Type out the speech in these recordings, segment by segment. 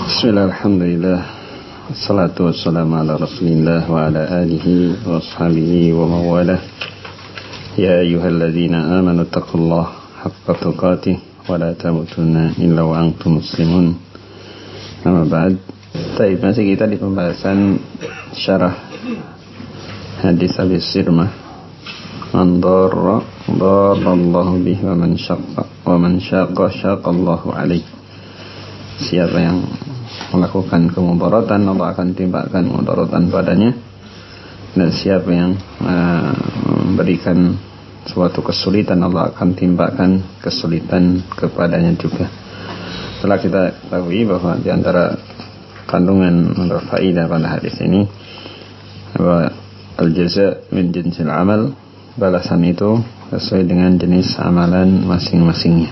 Bismillah, alhamdulillah, wassalatu wassalamu ala rasulillah wa ala alihi wa ashabihi wa mawalah. Ya ayyuhalladzina amanu taqullaha haqqa tuqatih wa la tamutunna illa wa antum muslimun. Amma ba'd. Baik, masih kita di pembahasan syarah hadis Abi Sirmah, man darra darallahu bihi wa man syaqqa syaqallahu alaihi. Siapa yang melakukan kemudaratan, Allah akan timpakan mudaratan padanya, dan siapa yang memberikan suatu kesulitan, Allah akan timpakan kesulitan kepadanya juga. Setelah kita ketahui bahwa di antara kandungan atau faedah pada hadis ini bahwa al-jaza' min jinsil amal, balasan itu sesuai dengan jenis amalan masing-masingnya.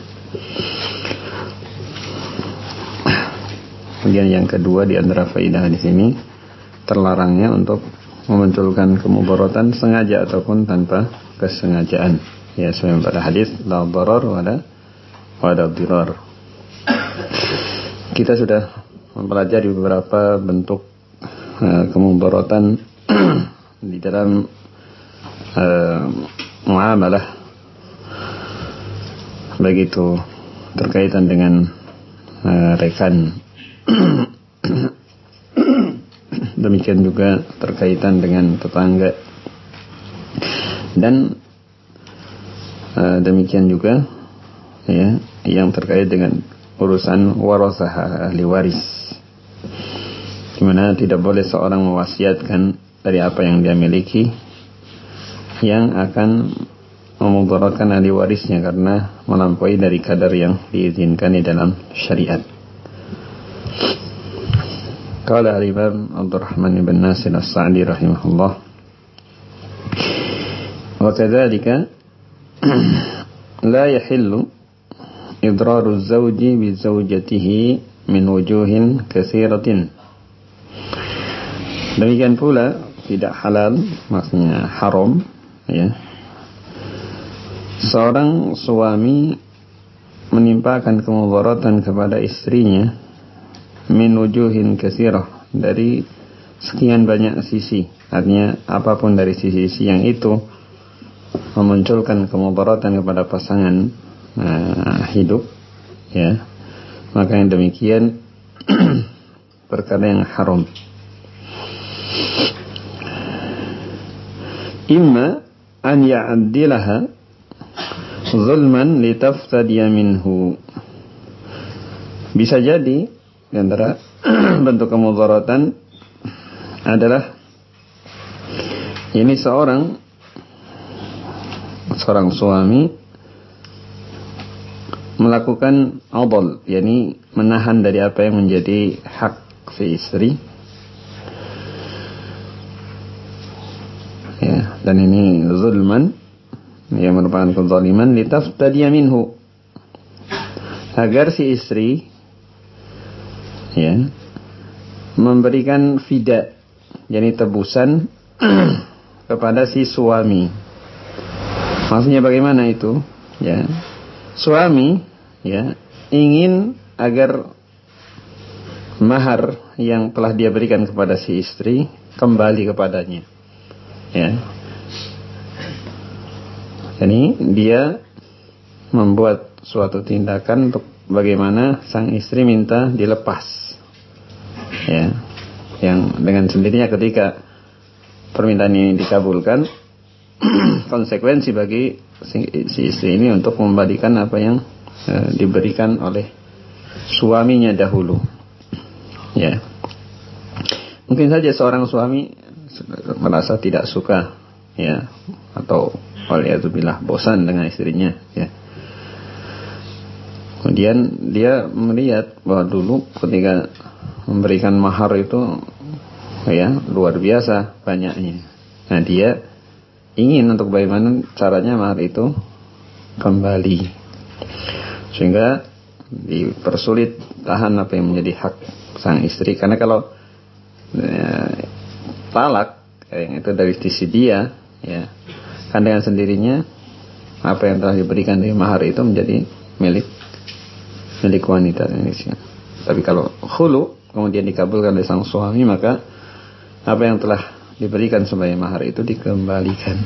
Kemudian yang kedua di antara faedah di sini, terlarangnya untuk memunculkan kemudaratan sengaja ataupun tanpa kesengajaan. Ya, sesuai pada hadis la darar wala dirar. Kita sudah mempelajari beberapa bentuk kemudaratan di dalam muamalah, baik itu terkaitan dengan rekan, demikian juga terkaitan dengan tetangga, dan demikian juga ya yang terkait dengan urusan warasah, ahli waris, di mana tidak boleh seorang mewasiatkan dari apa yang dia miliki yang akan memudaratkan ahli warisnya karena melampaui dari kadar yang diizinkan di dalam syariat. Qala al-Imam Abdurrahman ibn Nasir as-Sa'di rahimahullah, wa kadzalika la yahillu idraru az-zawji bi zawjatihi min wujuhin katsiratin. Demikian pula tidak halal, maksudnya haram, ya, seorang suami menimpakan kemudaratan kepada istrinya min wujuhin katsirah, dari sekian banyak sisi. Artinya apapun dari sisi-sisi yang itu memunculkan kemudaratan kepada pasangan hidup, ya, maka yang demikian perkara yang haram. Imma an ya'addilaha zulman litaftadiya minhu. Bisa jadi di antara bentuk kemudaratan adalah ini seorang suami melakukan adl, yakni menahan dari apa yang menjadi hak si istri, ya, dan ini zulman, yang merupakan kezaliman, litaftadiya minhu, agar si istri, ya, memberikan fida, yakni tebusan kepada si suami. Maksudnya bagaimana itu? Ya, suami, ya, ingin agar mahar yang telah dia berikan kepada si istri kembali kepadanya. Ya, jadi dia membuat suatu tindakan untuk bagaimana sang istri minta dilepas, ya, yang dengan sendirinya ketika permintaan ini dikabulkan, konsekuensi bagi si istri ini untuk mengembalikan apa yang diberikan oleh suaminya dahulu. Ya, mungkin saja seorang suami merasa tidak suka, ya, atau waliyadzubillah bosan dengan istrinya, ya. Kemudian dia melihat bahwa dulu ketika memberikan mahar itu, ya, luar biasa banyaknya. Nah, dia ingin untuk bagaimana caranya mahar itu kembali, sehingga dipersulit tahan apa yang menjadi hak sang istri. Karena kalau talak yang itu dari sisi dia, ya, kan dengan sendirinya apa yang telah diberikan dari mahar itu menjadi milik wanita Indonesia. Tapi kalau khulu, kemudian dikabulkan oleh sang suami, maka apa yang telah diberikan sebagai mahar itu dikembalikan.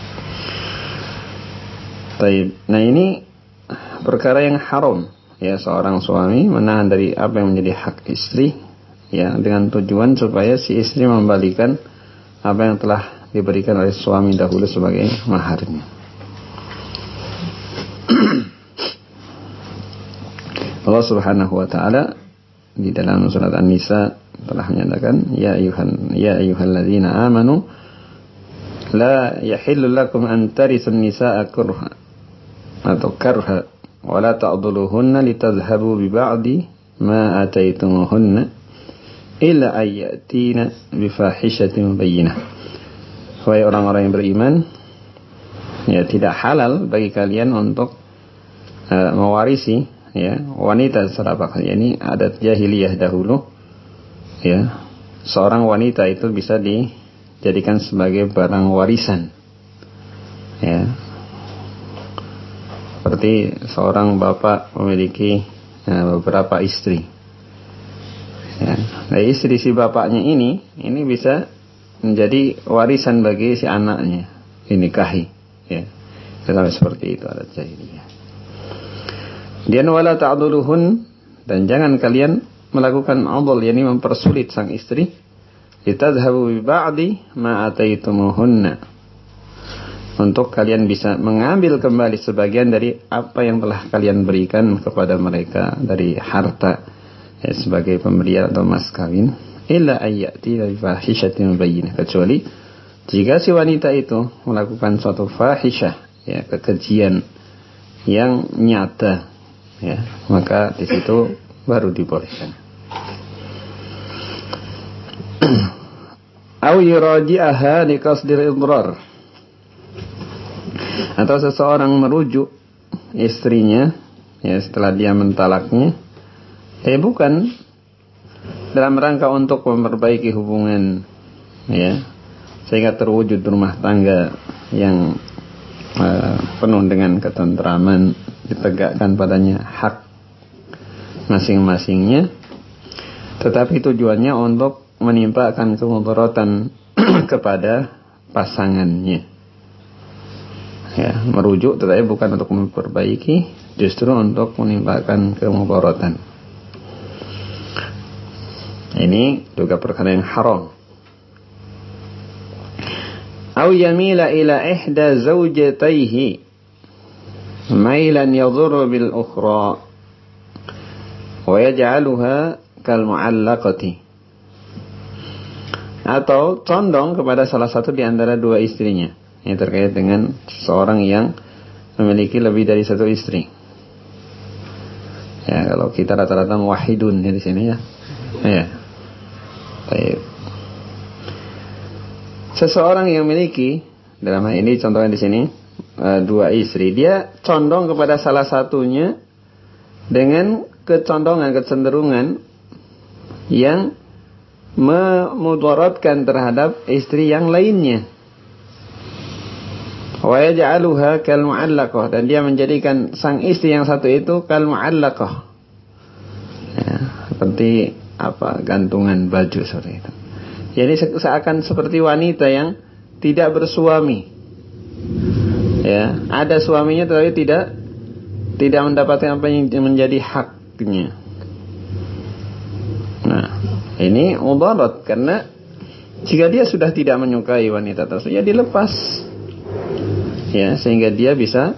Nah, ini perkara yang haram, ya, seorang suami menahan dari apa yang menjadi hak istri, ya, dengan tujuan supaya si istri membalikan apa yang telah diberikan oleh suami dahulu sebagai maharnya. Allah Subhanahu wa taala di dalam surat An-Nisa telah menyatakan, ya ayyuhalladzina amanu la yahillu lakum an tarisun nisaa kurha atau karha wa la ta'dhuluhunna litadhhabu bi ba'di ma ataytumuhunna illa ayyatina bi fahishatin bayyinah. Wahai orang-orang yang beriman, ya, tidak halal bagi kalian untuk mewarisi, ya, wanita secara bakal. Ini adat jahiliyah dahulu, ya, seorang wanita itu bisa dijadikan sebagai barang warisan, ya, seperti seorang bapak memiliki beberapa istri, ya. Nah, istri si bapaknya ini bisa menjadi warisan bagi si anaknya dinikahi, ya, seperti itu adat jahiliyah. Dan wala ta'dhuluhun, dan jangan kalian melakukan adl, yakni mempersulit sang istri, litadhhabu bi ba'di ma ataitumuhunna, untuk kalian bisa mengambil kembali sebagian dari apa yang telah kalian berikan kepada mereka dari harta, ya, sebagai pemberian atau mas kawin, illa ayyati bi fahishatin bayyinah, kecuali jika si wanita itu melakukan suatu fahisyah, ya, kekejian yang nyata, ya, maka di situ baru dibolehkan. Aw yuraji'aha liqasdil idrar, atau seseorang merujuk istrinya, ya, setelah dia mentalaknya, bukan dalam rangka untuk memperbaiki hubungan, ya, sehingga terwujud rumah tangga yang penuh dengan ketentraman, ditegakkan padanya hak masing-masingnya, tetapi tujuannya untuk menimpakan kemudaratan kepada pasangannya, ya, merujuk tetapi bukan untuk memperbaiki, justru untuk menimpakan kemudaratan. Ini juga perkara yang haram. Aw yamila ila ihda zawjatayhi mailan yadhurru bil ukhra wa yaj'aluha kal mu'allaqati, atau condong kepada salah satu di antara dua istrinya. Ini terkait dengan seorang yang memiliki lebih dari satu istri. Ya, kalau kita rata-rata muwahhidun ya di sini, ya. Ya. Baik. Seseorang yang memiliki, dalam hal ini contohnya di sini, dua istri, dia condong kepada salah satunya dengan kecondongan, kecenderungan yang memudaratkan terhadap istri yang lainnya. Wa yaj'aluha kal mu'allaqah, dan dia menjadikan sang istri yang satu itu kal mu'allaqah, ya, seperti gantungan baju seperti itu. Jadi seakan seperti wanita yang tidak bersuami, ya, ada suaminya tetapi tidak mendapatkan apa yang menjadi haknya. Nah, ini mudarat, karena jika dia sudah tidak menyukai wanita tersebut, ya dilepas, ya, sehingga dia bisa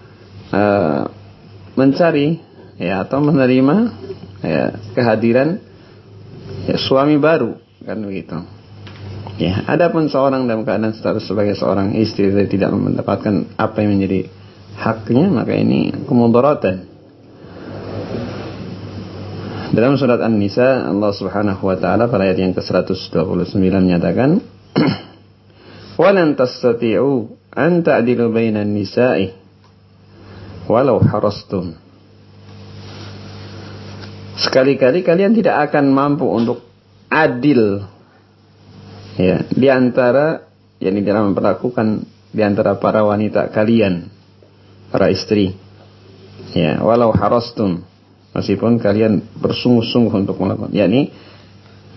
mencari, ya, atau menerima, ya, kehadiran, ya, suami baru, kan begitu. Ya, adapun seorang dalam keadaan status sebagai seorang istri tidak mendapatkan apa yang menjadi haknya, maka ini kemudaratan. Dalam surat An-Nisa, Allah Subhanahu wa taala pada ayat yang ke-129 menyatakan, "Walan tastati'u an ta'dilu bainan nisa'i walau harastum." Sekali-kali kalian tidak akan mampu untuk adil, ya, di antara, yakni dalam memperlakukan di antara para wanita kalian, para istri, ya, walau harastum, meskipun kalian bersungguh-sungguh untuk melakukan, yakni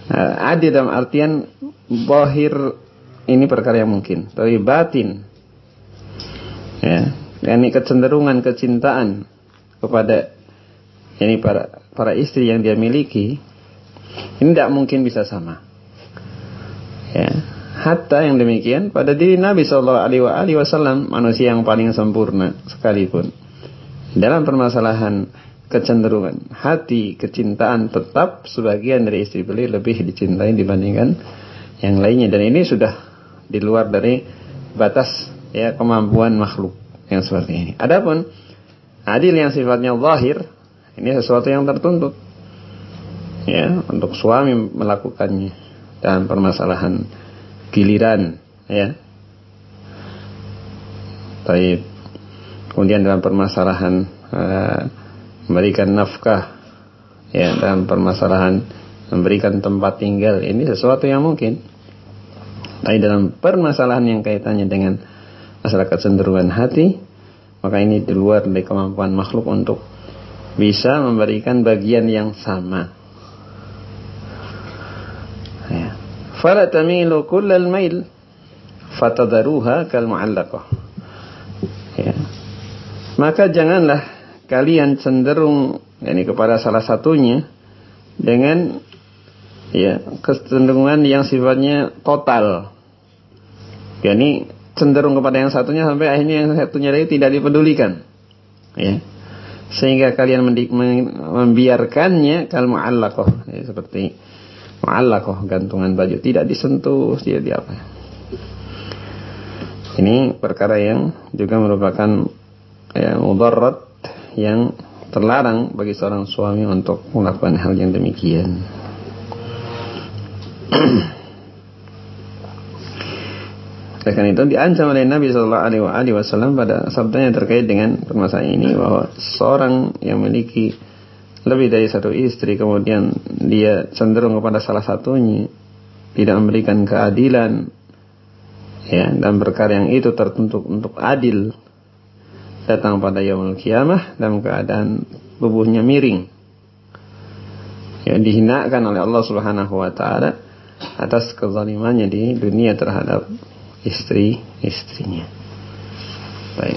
Adil dalam artian zahir ini perkara yang mungkin, tapi batin, ya, yakni kecenderungan kecintaan kepada yakni para istri yang dia miliki, ini tidak mungkin bisa sama. Ya, hatta yang demikian pada diri Nabi SAW, manusia yang paling sempurna sekalipun, dalam permasalahan kecenderungan hati, kecintaan, tetap sebagian dari istri beliau lebih dicintai dibandingkan yang lainnya, dan ini sudah di luar dari batas ya kemampuan makhluk yang seperti ini. Adapun adil yang sifatnya zahir, ini sesuatu yang tertuntut ya untuk suami melakukannya dalam permasalahan giliran ya. Baik. Kemudian dalam permasalahan memberikan nafkah ya, dalam permasalahan memberikan tempat tinggal, ini sesuatu yang mungkin. Tapi dalam permasalahan yang kaitannya dengan masalah kecenderungan hati, maka ini di luar dari kemampuan makhluk untuk bisa memberikan bagian yang sama. Ya. Fala tamilu kullal mail fatadharuha kal mu'allaqah. Ya. Maka janganlah kalian cenderung yakni kepada salah satunya dengan ya kecenderungan yang sifatnya total, yakni cenderung kepada yang satunya sampai akhirnya yang satunya lagi tidak dipedulikan ya, sehingga kalian membiarkannya kal mu'allaqah ya, seperti mu'allaqah gantungan baju tidak disentuh, tidak diapa. Ini perkara yang juga merupakan ya mudarat yang terlarang bagi seorang suami untuk melakukan hal yang demikian. Karena itu diancam oleh Nabi SAW pada sabdanya terkait dengan permasalahan ini, bahwa seorang yang memiliki lebih dari satu istri kemudian dia cenderung kepada salah satunya, tidak memberikan keadilan ya, dan perkara yang itu tertentu untuk adil, datang pada yaumul qiyamah dalam keadaan tubuhnya miring, yang dihinakan oleh Allah Subhanahu wa taala atas kezalimannya di dunia terhadap istri-istrinya. Baik.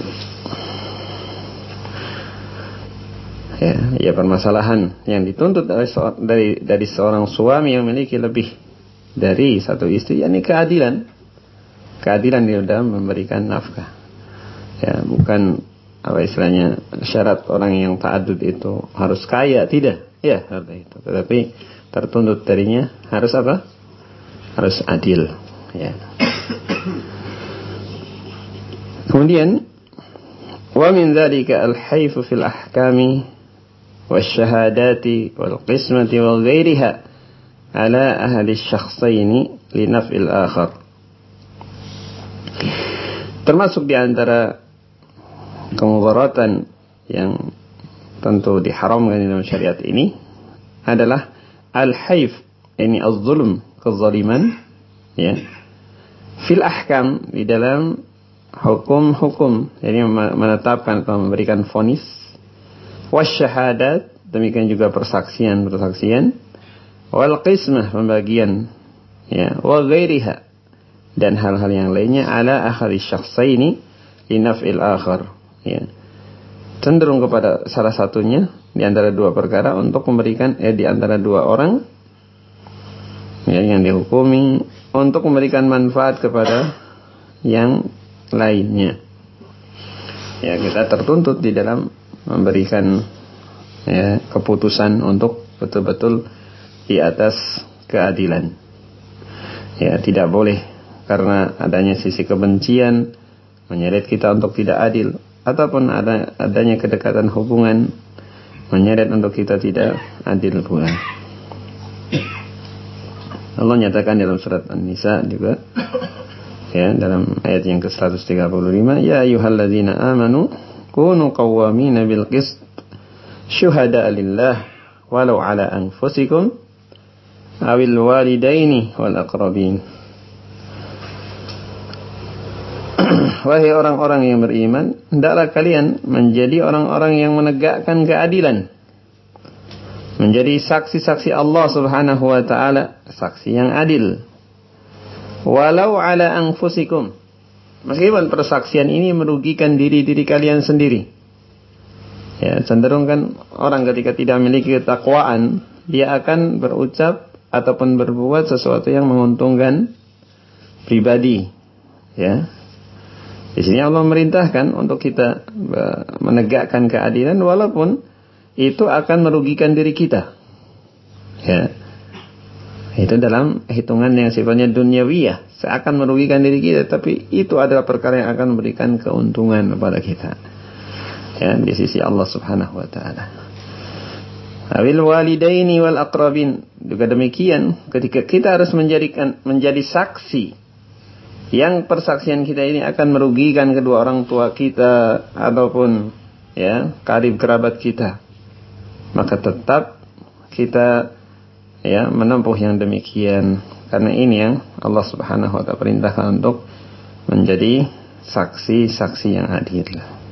Ya permasalahan yang dituntut dari seorang suami yang memiliki lebih dari satu istri, yakni keadilan di dalam memberikan nafkah. Ya, bukan apa istilahnya syarat orang yang ta'addud itu harus kaya, tidak ya seperti itu, tetapi tertuntut darinya harus apa? Harus adil ya. Kemudian wa min dzalika al-hayfu fil ahkami wasyahadati wal qismati wal ghairiha ala ahli asy-syakhsaini li naf'il akhar. Termasuk di antara kemudaratan yang tentu diharamkan dalam syariat ini adalah al-hayf, ini az-zulm, kezaliman ya, fil ahkam, di dalam hukum-hukum, jadi menetapkan atau memberikan vonis, wasyahadat, demikian juga persaksian, wal qismah, pembagian ya, wa ghairiha, dan hal-hal yang lainnya, ala akhari syakhsaini li naf'il akhar ya, cenderung kepada salah satunya di antara dua perkara untuk memberikan di antara dua orang ya, yang dihukumi untuk memberikan manfaat kepada yang lainnya ya. Kita tertuntut di dalam memberikan ya keputusan untuk betul-betul di atas keadilan ya. Tidak boleh karena adanya sisi kebencian menyeret kita untuk tidak adil, ataupun adanya kedekatan hubungan menyeret untuk kita tidak adil pula. Allah nyatakan dalam surat An-Nisa juga ya, dalam ayat yang ke-135, ya ayyuhalladzina amanu kunu qawwamina bil qist syuhada'a lillah walau ala anfusikum awil walidaini wal aqrabin. Wahai orang-orang yang beriman, hendaklah kalian menjadi orang-orang yang menegakkan keadilan. menjadi saksi-saksi Allah Subhanahu wa taala, saksi yang adil. Walau ala anfusikum, meskipun persaksian ini merugikan diri-diri kalian sendiri. Ya, cenderung kan orang ketika tidak memiliki ketakwaan, dia akan berucap ataupun berbuat sesuatu yang menguntungkan pribadi. Ya. Di sini Allah merintahkan untuk kita menegakkan keadilan walaupun itu akan merugikan diri kita. Ya. Itu dalam hitungan yang sifatnya duniawiyah, seakan merugikan diri kita, tapi itu adalah perkara yang akan memberikan keuntungan kepada kita. Ya, di sisi Allah Subhanahu wa taala. Awil walidaini wal aqrabin, juga demikian ketika kita harus menjadi saksi yang persaksian kita ini akan merugikan kedua orang tua kita ataupun ya karib kerabat kita, maka tetap kita ya menempuh yang demikian, karena ini yang Allah Subhanahu wa taala perintahkan untuk menjadi saksi-saksi yang adil.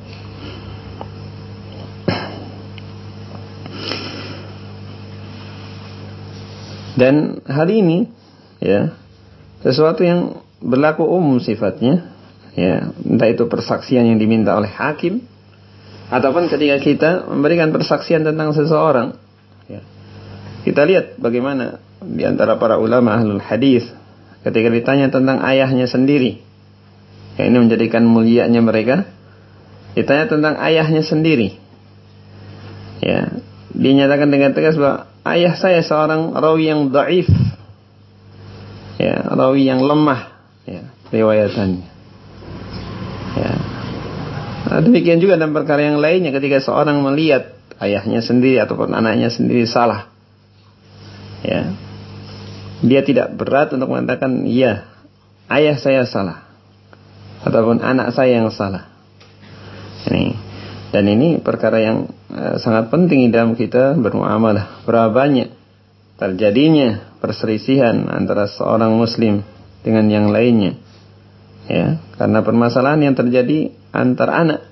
Dan hal ini ya sesuatu yang berlaku umum sifatnya, ya, entah itu persaksian yang diminta oleh hakim ataupun ketika kita memberikan persaksian tentang seseorang. Ya. Kita lihat bagaimana di antara para ulama ahlul hadis ketika ditanya tentang ayahnya sendiri, yang ini menjadikan mulianya mereka, ditanya tentang ayahnya sendiri. Ya, dinyatakan dengan tegas bahwa ayah saya seorang rawi yang dhaif. Ya, rawi yang lemah ya riwayatannya. Ya. Nah, demikian juga dalam perkara yang lainnya ketika seorang melihat ayahnya sendiri ataupun anaknya sendiri salah. Ya. Dia tidak berat untuk mengatakan, "Ya, ayah saya salah." Ataupun anak saya yang salah. Ini. Dan ini perkara yang sangat penting dalam kita bermuamalah. Berapa banyak terjadinya perselisihan antara seorang muslim dengan yang lainnya. Ya, karena permasalahan yang terjadi antar anak.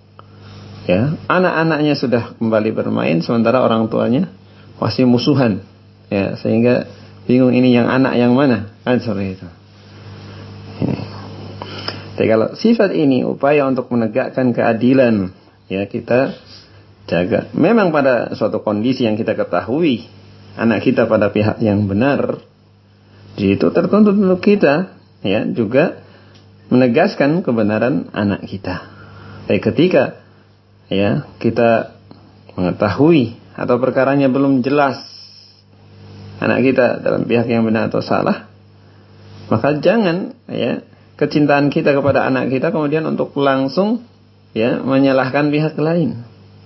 Ya, anak-anaknya sudah kembali bermain sementara orang tuanya masih musuhan. Ya, sehingga bingung ini yang anak yang mana, kan seperti itu. Ini. Jadi kalau sifat ini upaya untuk menegakkan keadilan, ya kita jaga. Memang pada suatu kondisi yang kita ketahui anak kita pada pihak yang benar, di itu tertuntut untuk kita, ya juga menegaskan kebenaran anak kita. Tapi ketika ya kita mengetahui atau perkaranya belum jelas anak kita dalam pihak yang benar atau salah, maka jangan ya kecintaan kita kepada anak kita kemudian untuk langsung ya menyalahkan pihak lain.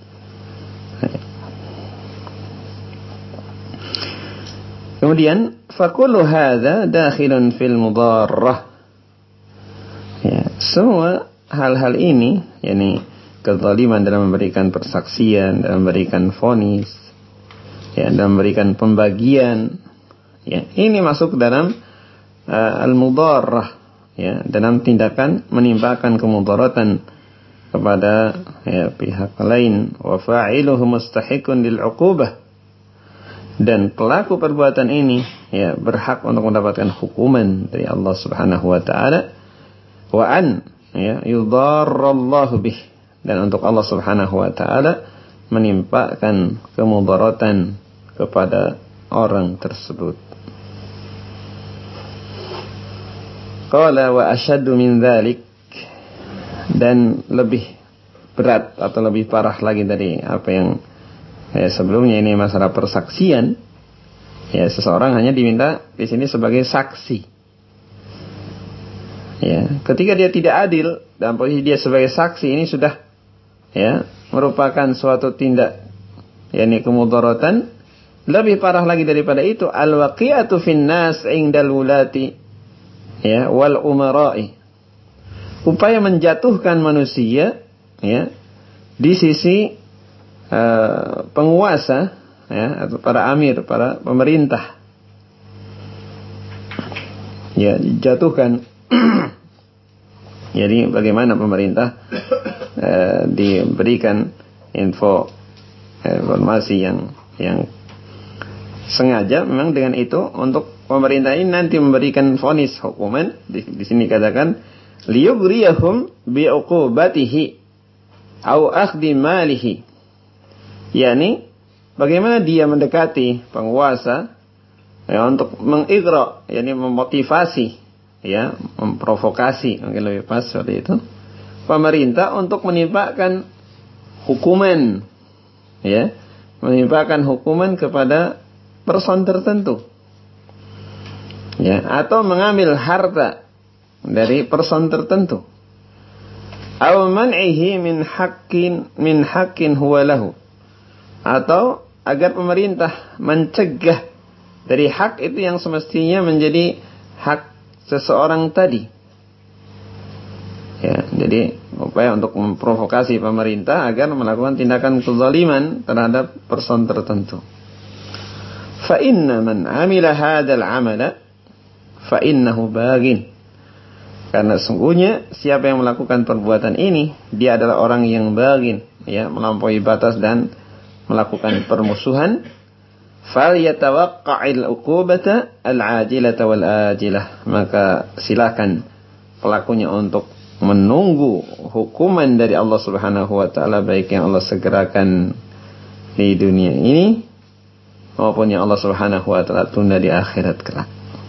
Kemudian fakullu hadza dakhilun fil mudarrah. Ya, semua hal-hal ini, yakni kezaliman dalam memberikan persaksian, dalam memberikan vonis, ya, dalam memberikan pembagian, ya, ini masuk dalam al-mudarrah, ya, dalam tindakan menimpakan kemudaratan kepada ya, pihak lain. Wa fa'iluhu mustahiqun lil 'uqubah, dan pelaku perbuatan ini ya berhak untuk mendapatkan hukuman dari Allah Subhanahu wa taala. Wa an ya yudarrallahu bih, dan untuk Allah Subhanahu wa taala menimpakan kemudaratan kepada orang tersebut. Qala wa asyaddu min dzalik, dan lebih berat atau lebih parah lagi dari apa yang sebelumnya, ini masalah persaksian. Ya, seseorang hanya diminta di sini sebagai saksi. Ya, ketika dia tidak adil dalam posisi dia sebagai saksi, ini sudah ya merupakan suatu tindak yakni kemudaratan. Lebih parah lagi daripada itu, al-waqi'atu fin nas 'indal wulati ya wal umara'i. Upaya menjatuhkan manusia ya di sisi penguasa ya atau para amir, para pemerintah. Ya, jatuhkan. Jadi bagaimana pemerintah diberikan informasi yang sengaja memang dengan itu untuk pemerintah ini nanti memberikan vonis hukuman. Di sini katakan liyughriyahum bi'uqubatihi au akhdi malihi. Yani bagaimana dia mendekati penguasa ya, untuk mengighra, yani memotivasi, ya, memprovokasi, mungkin lebih pas seperti itu, pemerintah untuk menimpakan hukuman, ya, menimpakan hukuman kepada person tertentu, ya, atau mengambil harta dari person tertentu, aw man'ihi min haqqin huwa lahu, atau agar pemerintah mencegah dari hak itu yang semestinya menjadi hak seseorang tadi. Ya, jadi upaya untuk memprovokasi pemerintah agar melakukan tindakan kezaliman terhadap person tertentu. Fa inna man 'amila hadzal 'amala fa innahu baghin. Karena sungguhnya siapa yang melakukan perbuatan ini, dia adalah orang yang baghin, ya, melampaui batas dan melakukan permusuhan. Fal yatawaqqa'il 'uqubata al-'ajilata wal ajilah. Maka silakan pelakunya untuk menunggu hukuman dari Allah Subhanahu wa taala, baik yang Allah segerakan di dunia ini maupun yang Allah Subhanahu wa taala tunda di akhirat kelak.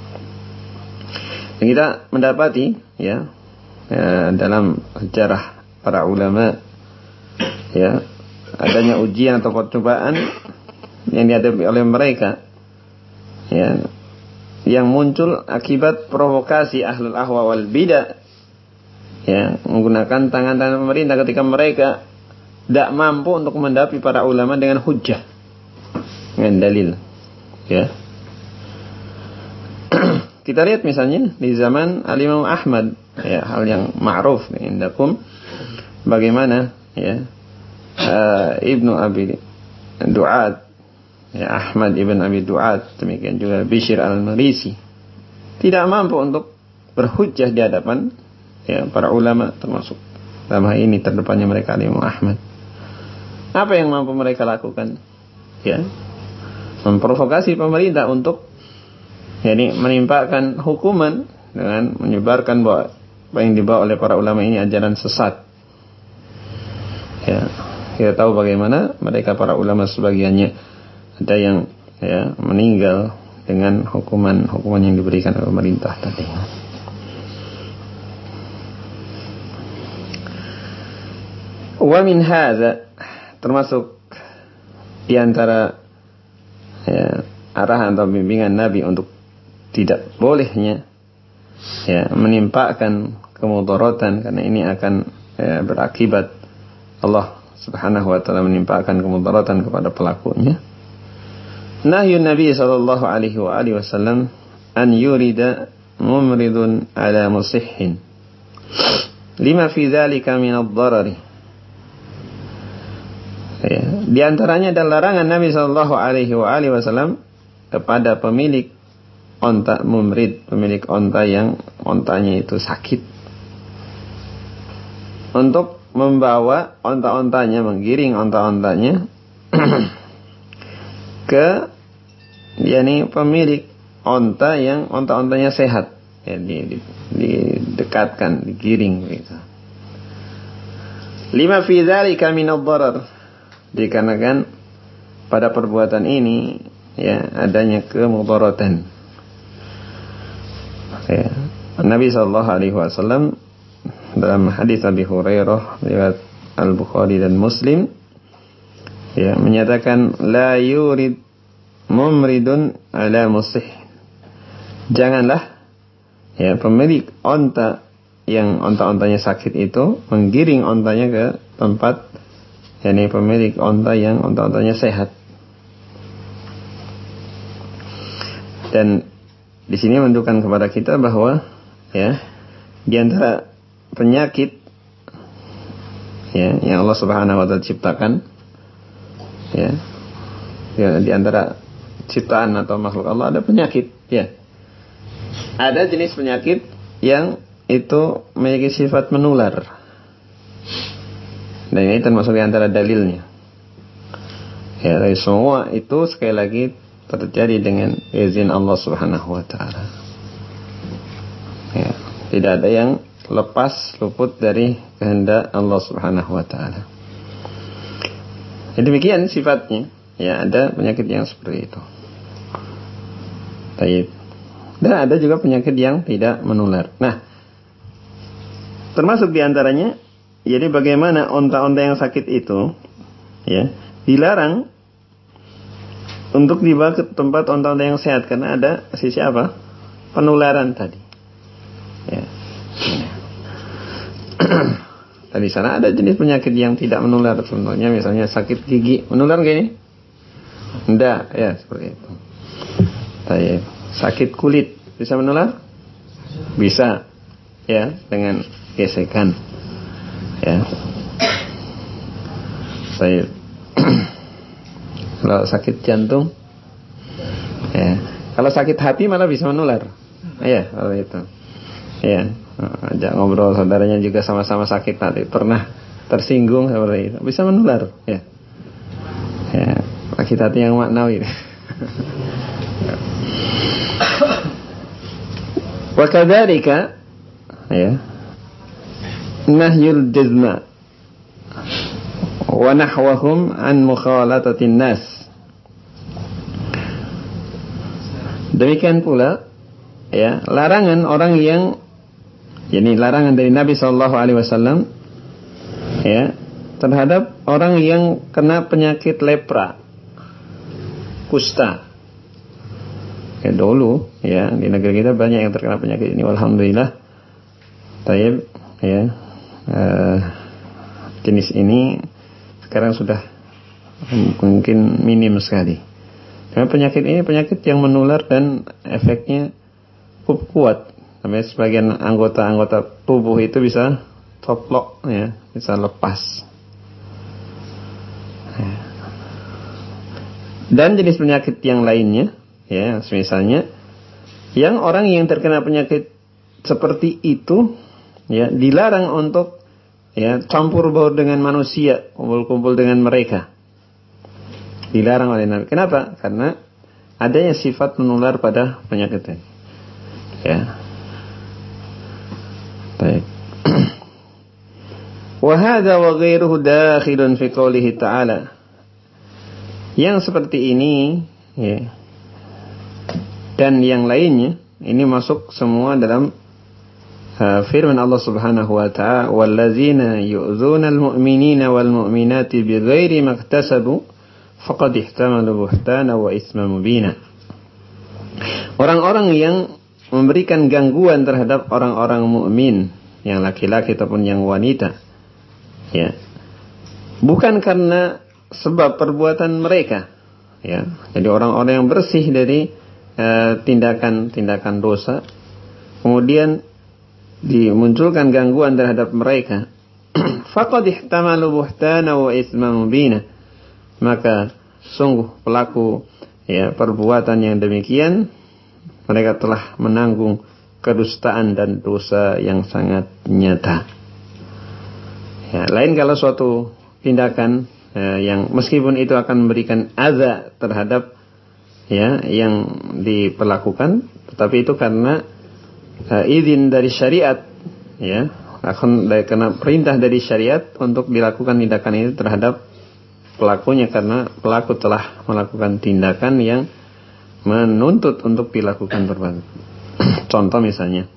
Dan kita mendapati, ya, dalam sejarah para ulama, ya, adanya ujian atau percobaan yang dihadapi oleh mereka, ya, yang muncul akibat provokasi ahlul ahwa wal bidah, ya, menggunakan tangan-tangan pemerintah ketika mereka tidak mampu untuk mendapi para ulama dengan hujjah, dengan dalil, ya. Kita lihat misalnya di zaman Al-Imam Ahmad, ya, hal yang ma'ruf indakum, bagaimana, ya, Ibnu Abi Du'ad, ya, Ahmad ibn Abi Du'ad, demikian juga Bishr al-Marisi, tidak mampu untuk berhujjah di hadapan, ya, para ulama, termasuk dalam hal ini terdepannya mereka Imam Ahmad. Apa yang mampu mereka lakukan? Ya, memprovokasi pemerintah untuk, yani, menimpakan hukuman dengan menyebarkan bahwa apa yang dibawa oleh para ulama ini ajaran sesat. Ya, kita tahu bagaimana mereka para ulama sebagiannya ada yang, ya, meninggal dengan hukuman yang diberikan oleh pemerintah tadi. Wa min hadza, termasuk di antara, ya, arahan atau bimbingan Nabi untuk tidak bolehnya, ya, menimpakan kemudaratan, karena ini akan, ya, berakibat Allah Subhanahu wa taala menimpakan kemudaratan kepada pelakunya. Nahyun Nabi sallallahu alaihi wa alihi wasallam an yurida mumridun ala musihhin lima fi dzalika min ad-darari. Ya, di antaranya adalah larangan Nabi sallallahu alaihi wasallam kepada pemilik onta mumrid, pemilik onta yang ontanya itu sakit, untuk membawa onta-ontanya, menggiring onta-ontanya ke, yakni pemilik onta yang onta-ontanya sehat, ya, didekatkan, digiring gitu. Lima fi dzalika min ad-darar, dikarenakan pada perbuatan ini, ya, adanya kemudaratan. Ya. Nabi sallallahu alaihi wasallam dalam hadis Abi Hurairah riwayat Al-Bukhari dan Muslim, ya, menyatakan la yurid mumridun ala musih. Janganlah, ya, pemilik onta yang onta-ontanya sakit itu menggiring ontanya ke tempat, yakni pemilik onta yang onta-ontanya sehat. Dan di sini menunjukkan kepada kita bahwa, ya, di antara penyakit, ya, yang Allah Subhanahu wa taala ciptakan, ya, di antara ciptaan atau makhluk Allah ada penyakit, ya. Ada jenis penyakit yang itu memiliki sifat menular. Dan ini termasuk di antara dalilnya. Ya, dari semua itu sekali lagi terjadi dengan izin Allah Subhanahu wa taala. Ya, tidak ada yang lepas luput dari kehendak Allah Subhanahu wa taala. Demikian sifatnya. Ya, ada penyakit yang seperti itu. Baik. Dan ada juga penyakit yang tidak menular. Nah, termasuk diantaranya, jadi bagaimana onta-onta yang sakit itu, ya, dilarang untuk dibawa ke tempat onta-onta yang sehat karena ada sisi apa? Penularan tadi. Ya. Dan di sana ada jenis penyakit yang tidak menular, contohnya misalnya sakit gigi, menular nggak ini? Enggak, ya seperti itu. Baik. Sakit kulit bisa menular? Bisa, ya, dengan gesekan, ya. Baik. Kalau sakit jantung, ya. Kalau sakit hati malah bisa menular, ya, kalau itu, ya. Ajak ngobrol saudaranya juga sama-sama sakit hati, pernah tersinggung seperti itu, bisa menular, ya. Ya, sakit hati yang maknawi. Wa kadzalika, ya, nahyul jazma wa nahwahum an mukhalatatin nas. Demikian pula, ya, larangan orang yang, yakni larangan dari Nabi sallallahu alaihi wasallam, ya, terhadap orang yang kena penyakit lepra, kusta. Ya, dulu, ya, di negeri kita banyak yang terkena penyakit ini, alhamdulillah. Taib, ya, jenis ini sekarang sudah mungkin minim sekali. Karena penyakit ini penyakit yang menular dan efeknya cukup kuat. Sampai sebagian anggota-anggota tubuh itu bisa toplok, ya, bisa lepas. Dan jenis penyakit yang lainnya, ya, misalnya yang orang yang terkena penyakit seperti itu, ya, dilarang untuk, ya, campur baur dengan manusia, kumpul-kumpul dengan mereka. Dilarang oleh Nabi. Kenapa? Karena adanya sifat menular pada penyakit ini. Ya. Baik. Wa hadza wa ghairuhu dakhilun fi qoulihi ta'ala. Yang seperti ini, ya, dan yang lainnya, ini masuk semua dalam firman Allah Subhanahu wa ta'ala, wallazina yu'dzuna al-mu'minina wal mu'minati bighairi maktasabu faqad ihtamalu buhtana wa isma mubina. Orang-orang yang memberikan gangguan terhadap orang-orang mukmin, yang laki-laki ataupun yang wanita, ya, bukan karena sebab perbuatan mereka, ya. Jadi orang-orang yang bersih dari tindakan-tindakan dosa, kemudian dimunculkan gangguan terhadap mereka, faqad ihtamalu buhtana wa isma mubina, maka sungguh pelaku, ya, perbuatan yang demikian, mereka telah menanggung kedustaan dan dosa yang sangat nyata. Ya, lain kalau suatu tindakan yang meskipun itu akan memberikan adza terhadap, ya, yang diperlakukan, tetapi itu karena izin dari syariat, ya, akan karena perintah dari syariat untuk dilakukan tindakan itu terhadap pelakunya, karena pelaku telah melakukan tindakan yang menuntut untuk dilakukan perbuatan. Contoh misalnya,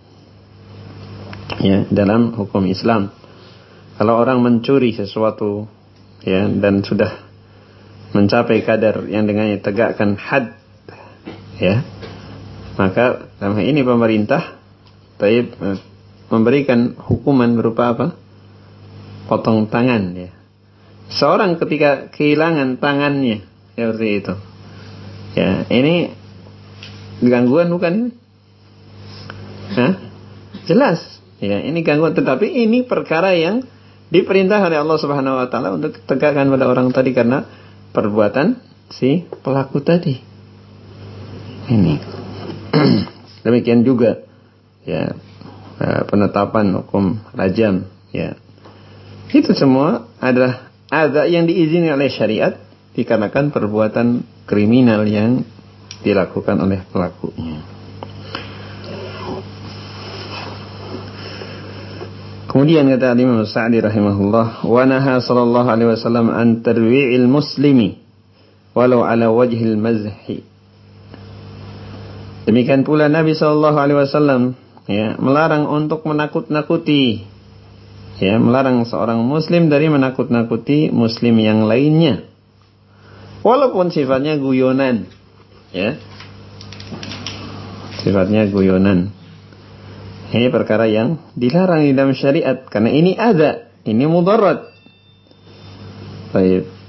ya, dalam hukum Islam, kalau orang mencuri sesuatu, ya, dan sudah mencapai kadar yang dengannya tegakkan had, ya, maka dalam hal ini pemerintah memberikan hukuman berupa apa? Potong tangan, ya. Seorang ketika kehilangan tangannya, ya, seperti itu, ya, ini gangguan bukan ini? Hah? Jelas, ya, ini gangguan, tetapi ini perkara yang diperintah oleh Allah Subhanahu wa taala untuk tegakkan pada orang tadi karena perbuatan si pelaku tadi. Ini. Demikian juga, ya, penetapan hukum rajam, ya. Itu semua adalah yang diizinkan oleh syariat dikarenakan perbuatan kriminal yang dilakukan oleh pelakunya. Kemudian kata Imam Sa'di rahimahullah, wa naha sallallahu alaihi wasallam an tarwi'il muslimi walau ala wajhil mazhi. Demikian pula Nabi sallallahu alaihi wasallam melarang untuk menakut-nakuti, melarang seorang muslim dari menakut-nakuti muslim yang lainnya, walaupun sifatnya guyonan, sifatnya guyonan. Ini perkara yang dilarang di dalam syariat karena ini adza, ini mudarat. Baik.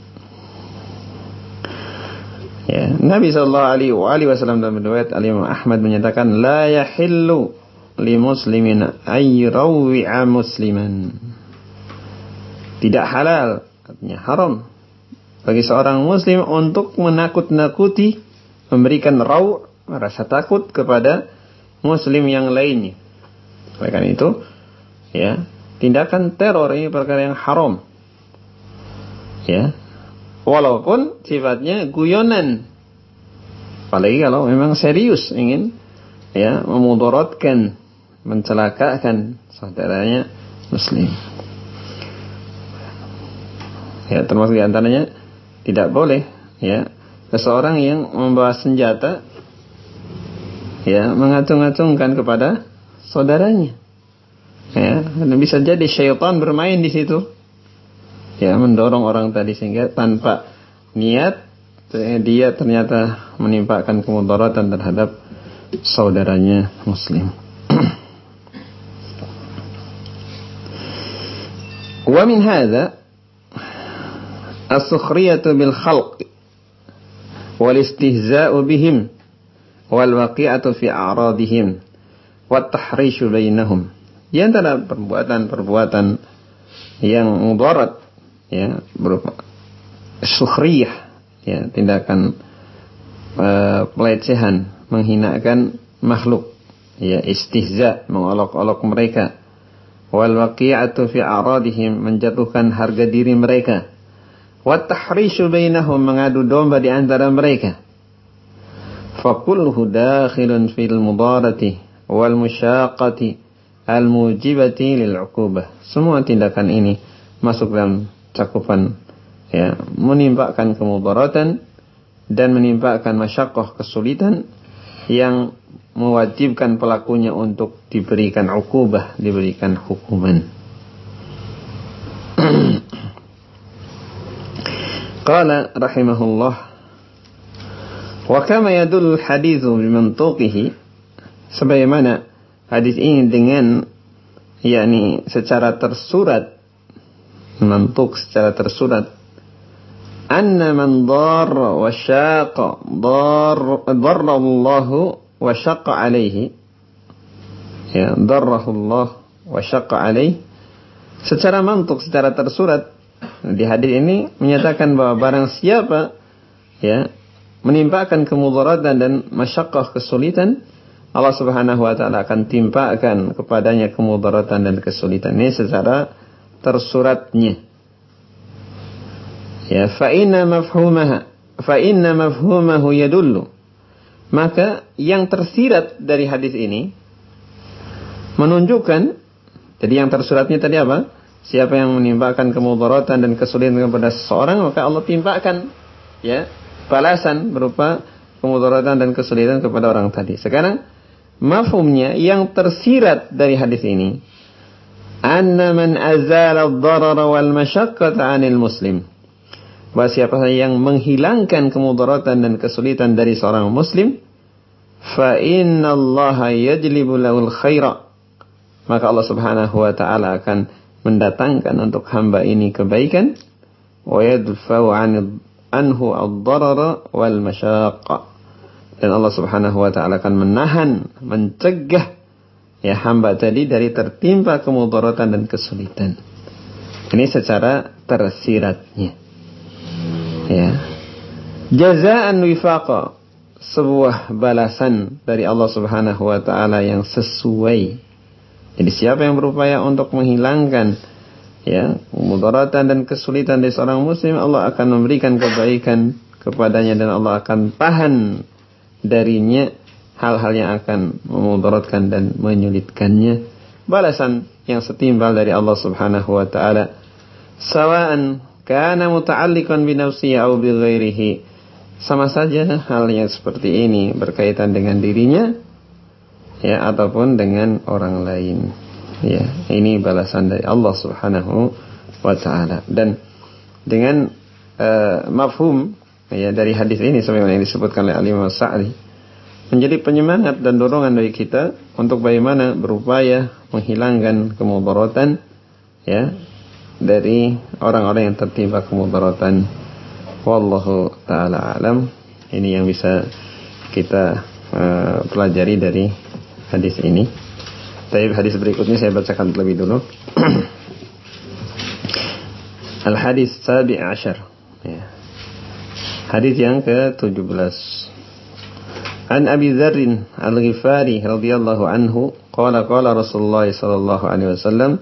Nabi sallallahu alaihi wasallam dalam riwayat Imam Ahmad menyatakan la yahillu li muslimin ay yurawi'a musliman. Tidak halal, artinya haram bagi seorang muslim untuk menakut-nakuti, memberikan raw', rasa takut kepada muslim yang lainnya. Oleh karena itu, tindakan teror ini perkara yang haram. Walaupun sifatnya guyonan. Apalagi kalau memang serius ingin memudaratkan, mencelakakan saudaranya muslim. Termasuk di antaranya tidak boleh seseorang yang membawa senjata mengacung-acungkan kepada saudaranya. Bisa jadi syaitan bermain di situ, mendorong orang tadi sehingga tanpa niat dia ternyata menimpakan kemudaratan terhadap saudaranya muslim. Wa min hadza as-sukhriyatu bil khalq wal istihza'u bihim wal waqi'atu fi a'radihim wat tahrishu bainahum. Di antara perbuatan-perbuatan yang mudarat berupa sukhriyah, tindakan pelecehan, menghinakan makhluk, istihza, mengolok-olok mereka, wal waqi'atu fi a'radihim, menjatuhkan harga diri mereka, wat tahrishu bainahum, mengadu domba di antara mereka. Fakulluhu dakhilun fil mudarati wal musyaqati al mujibati lil 'uqubah. Semua tindakan ini masuk dalam cakupan menimpakan kemudaratan dan menimpakan masyaqqah, kesulitan yang mewajibkan pelakunya untuk diberikan 'uqubah, diberikan hukuman. Qala rahimahullah, wa kama yadullu al-hadithu bimantuqihi, sebagaimana hadis ini dengan secara tersurat, mantuk secara tersurat, anna man darra wa syaqa darra Allah wa syaqa alaihi, darrahu Allah wa syaqa alaihi. Secara mantuk, secara tersurat, di hadis ini menyatakan bahwa barang siapa menimpakan kemudaratan dan masyaqqah, kesulitan, Allah Subhanahu wa taala akan timpakan kepadanya kemudaratan dan kesulitan. Ini secara tersuratnya. Fa inna mafhumahu yadullu. Maka yang tersirat dari hadis ini menunjukkan, jadi yang tersuratnya tadi apa? Siapa yang menimpakan kemudaratan dan kesulitan kepada seseorang, maka Allah timpakan balasan berupa kemudaratan dan kesulitan kepada orang tadi. Sekarang mafhumnya yang tersirat dari hadis ini, anna man azala ad-darara wal masyaqqata 'anil muslim. Bahwa siapa yang menghilangkan kemudaratan dan kesulitan dari seorang muslim, fa innallaha yajlibu lahul khaira, maka Allah Subhanahu wa taala akan mendatangkan untuk hamba ini kebaikan, wa yadfa'u anhu ad-darara wal masyaqqa, dan Allah Subhanahu wa taala akan menahan, mencegah hamba tadi dari tertimpa kemudaratan dan kesulitan. Ini secara tersiratnya. Jazaan wifaqa, sebuah balasan dari Allah Subhanahu wa taala yang sesuai. Jadi siapa yang berupaya untuk menghilangkan mudaratan dan kesulitan dari seorang muslim, Allah akan memberikan kebaikan kepadanya dan Allah akan tahan darinya hal-hal yang akan memudaratkan dan menyulitkannya, balasan yang setimpal dari Allah Subhanahu wa taala, sawa'an kana muta'alliqan bi nafsihi aw bi ghairihi, sama saja hal yang seperti ini berkaitan dengan dirinya ya ataupun dengan orang lain. Ya, ini balasan dari Allah Subhanahu wa taala. Dan dengan mafhum ya dari hadis ini sebagaimana yang disebutkan oleh Al-Imam Sa'di, menjadi penyemangat dan dorongan bagi kita untuk bagaimana berupaya menghilangkan kemudaratan ya dari orang-orang yang tertimpa kemudaratan. Wallahu taala alam. Ini yang bisa kita pelajari dari hadis ini. Tapi hadis berikutnya saya bacakan lebih dulu. Al-hadis sabi' ashar. Ya. Hadis yang ke-17. An Abi Dzar Al-Ghifari radhiyallahu anhu qala qala Rasulullah sallallahu alaihi wasallam,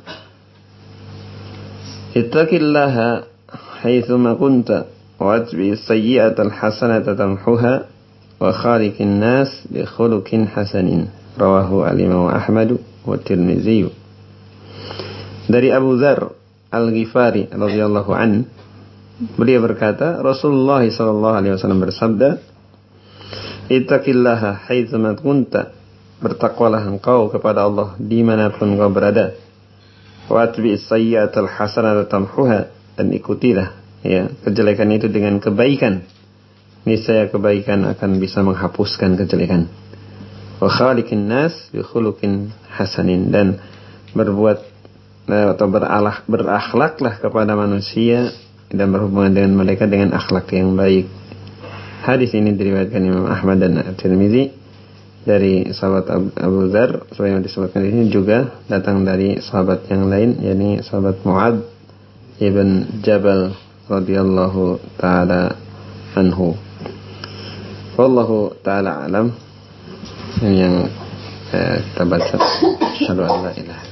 ittaqillaha haitsuma kunta wa atbi as-sayyi'ata al-hasanata tamhuha wa khaliqin nas bi khuluqin hasanin. Rawahu al-Imam Ahmad wa Tirmizi. Dari Abu Dzar Al-Ghifari radhiyallahu an, beliau berkata, Rasulullah sallallahu alaihi wasallam bersabda, ittaqillaha haitsuma kunta, bertakwalah engkau kepada Allah dimanapun engkau berada. Wa atbi'is sayyi'atal hasanata tamhuha, dan ikutilah ya kejelekan itu dengan kebaikan, niscaya kebaikan akan bisa menghapuskan kejelekan. Wa khaliqin nas bi khuluqin hasanin, dan berbuat atau berakhlaklah kepada manusia dan berhubungan dengan mereka dengan akhlak yang baik. Hadis ini diriwayatkan Imam Ahmad dan At-Tirmizi dari sahabat Abu Dzar, sebagaimana disebutkan di sini, juga datang dari sahabat yang lain, yakni sahabat Mu'adz ibn Jabal radhiyallahu taala anhu. Wallahu taala alam. Ini yang kita baca. Asyhadu an la ilaha